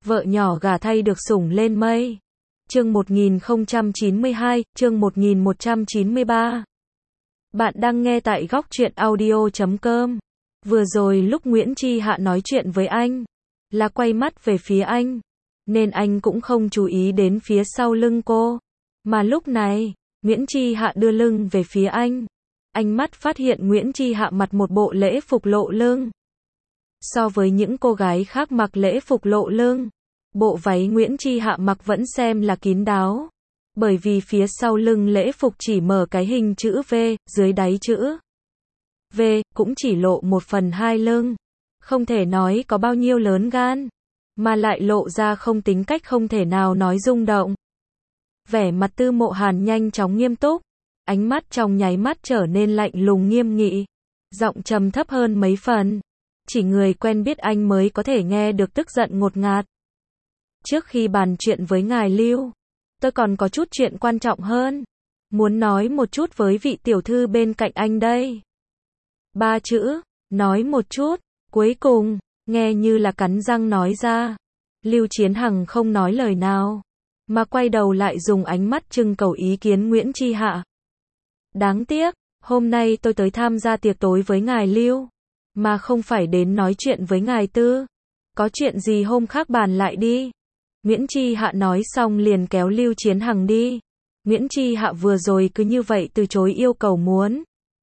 vợ nhỏ gả thay được sủng lên mây. Chương 1092, chương 1193. Bạn đang nghe tại góc truyện audio.com. Vừa rồi lúc Nguyễn Chi Hạ nói chuyện với anh, là quay mắt về phía anh, nên anh cũng không chú ý đến phía sau lưng cô. Mà lúc này, Nguyễn Chi Hạ đưa lưng về phía anh. Ánh mắt phát hiện Nguyễn Chi Hạ mặc một bộ lễ phục lộ lưng. So với những cô gái khác mặc lễ phục lộ lưng, bộ váy Nguyễn Chi Hạ mặc vẫn xem là kín đáo. Bởi vì phía sau lưng lễ phục chỉ mở cái hình chữ V, dưới đáy chữ V, cũng chỉ lộ 1/2 lưng. Không thể nói có bao nhiêu lớn gan, mà lại lộ ra không tính cách không thể nào nói rung động. Vẻ mặt Tư Mộ Hàn nhanh chóng nghiêm túc, ánh mắt trong nháy mắt trở nên lạnh lùng nghiêm nghị, giọng trầm thấp hơn mấy phần. Chỉ người quen biết anh mới có thể nghe được tức giận ngột ngạt. Trước khi bàn chuyện với ngài Lưu, tôi còn có chút chuyện quan trọng hơn, muốn nói một chút với vị tiểu thư bên cạnh anh đây. 3 chữ, nói một chút, cuối cùng, nghe như là cắn răng nói ra. Lưu Chiến Hằng không nói lời nào, mà quay đầu lại dùng ánh mắt trưng cầu ý kiến Nguyễn Chi Hạ. Đáng tiếc, hôm nay tôi tới tham gia tiệc tối với ngài Lưu, mà không phải đến nói chuyện với ngài Tư. Có chuyện gì hôm khác bàn lại đi. Nguyễn Chi Hạ nói xong liền kéo Lưu Chiến Hằng đi. Nguyễn Chi Hạ vừa rồi cứ như vậy từ chối yêu cầu muốn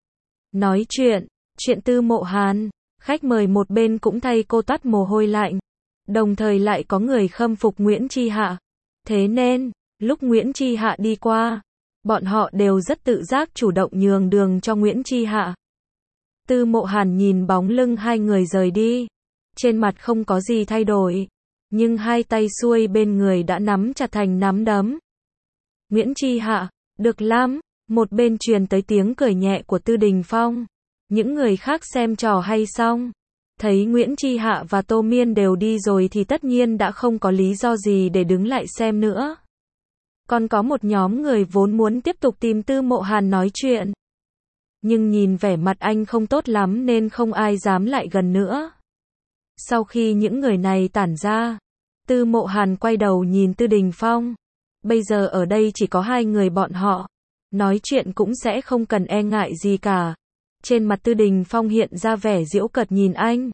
nói chuyện Tư Mộ Hàn. Khách mời một bên cũng thay cô toát mồ hôi lạnh, đồng thời lại có người khâm phục Nguyễn Chi Hạ. Thế nên, lúc Nguyễn Chi Hạ đi qua, bọn họ đều rất tự giác chủ động nhường đường cho Nguyễn Chi Hạ. Tư Mộ Hàn nhìn bóng lưng hai người rời đi, trên mặt không có gì thay đổi, nhưng hai tay xuôi bên người đã nắm chặt thành nắm đấm. Nguyễn Chi Hạ, được lắm, một bên truyền tới tiếng cười nhẹ của Tư Đình Phong. Những người khác xem trò hay xong, thấy Nguyễn Chi Hạ và Tô Miên đều đi rồi thì tất nhiên đã không có lý do gì để đứng lại xem nữa. Còn có một nhóm người vốn muốn tiếp tục tìm Tư Mộ Hàn nói chuyện, nhưng nhìn vẻ mặt anh không tốt lắm nên không ai dám lại gần nữa. Sau khi những người này tản ra, Tư Mộ Hàn quay đầu nhìn Tư Đình Phong. Bây giờ ở đây chỉ có hai người bọn họ, nói chuyện cũng sẽ không cần e ngại gì cả. Trên mặt Tư Đình Phong hiện ra vẻ giễu cợt nhìn anh,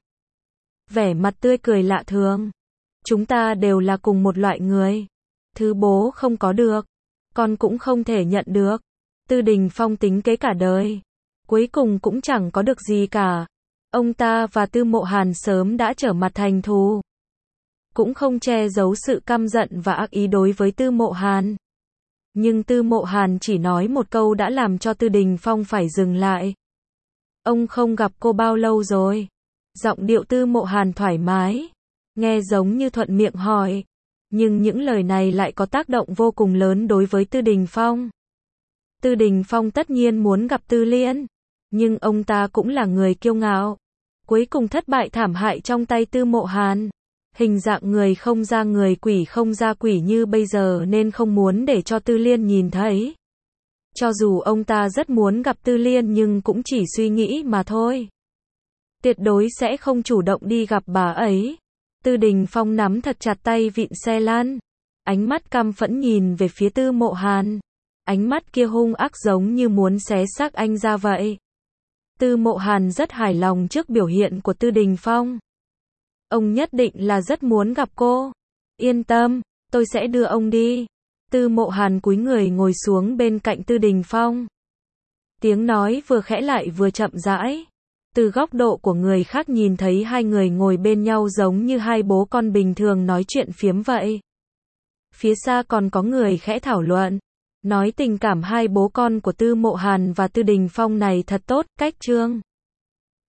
vẻ mặt tươi cười lạ thường. Chúng ta đều là cùng một loại người, thứ bố không có được, con cũng không thể nhận được. Tư Đình Phong tính kế cả đời, cuối cùng cũng chẳng có được gì cả. Ông ta và Tư Mộ Hàn sớm đã trở mặt thành thù, cũng không che giấu sự căm giận và ác ý đối với Tư Mộ Hàn. Nhưng Tư Mộ Hàn chỉ nói một câu đã làm cho Tư Đình Phong phải dừng lại. Ông không gặp cô bao lâu rồi? Giọng điệu Tư Mộ Hàn thoải mái, nghe giống như thuận miệng hỏi, nhưng những lời này lại có tác động vô cùng lớn đối với Tư Đình Phong. Tư Đình Phong tất nhiên muốn gặp Tư Liên, nhưng ông ta cũng là người kiêu ngạo, cuối cùng thất bại thảm hại trong tay Tư Mộ Hàn. Hình dạng người không ra người, quỷ không ra quỷ như bây giờ nên không muốn để cho Tư Liên nhìn thấy. Cho dù ông ta rất muốn gặp Tư Liên nhưng cũng chỉ suy nghĩ mà thôi. Tuyệt đối sẽ không chủ động đi gặp bà ấy. Tư Đình Phong nắm thật chặt tay vịn xe lăn, ánh mắt căm phẫn nhìn về phía Tư Mộ Hàn. Ánh mắt kia hung ác giống như muốn xé xác anh ra vậy. Tư Mộ Hàn rất hài lòng trước biểu hiện của Tư Đình Phong. Ông nhất định là rất muốn gặp cô. Yên tâm, tôi sẽ đưa ông đi. Tư Mộ Hàn cúi người ngồi xuống bên cạnh Tư Đình Phong. Tiếng nói vừa khẽ lại vừa chậm rãi. Từ góc độ của người khác nhìn thấy hai người ngồi bên nhau giống như hai bố con bình thường nói chuyện phiếm vậy. Phía xa còn có người khẽ thảo luận, nói tình cảm hai bố con của Tư Mộ Hàn và Tư Đình Phong này thật tốt, cách trương.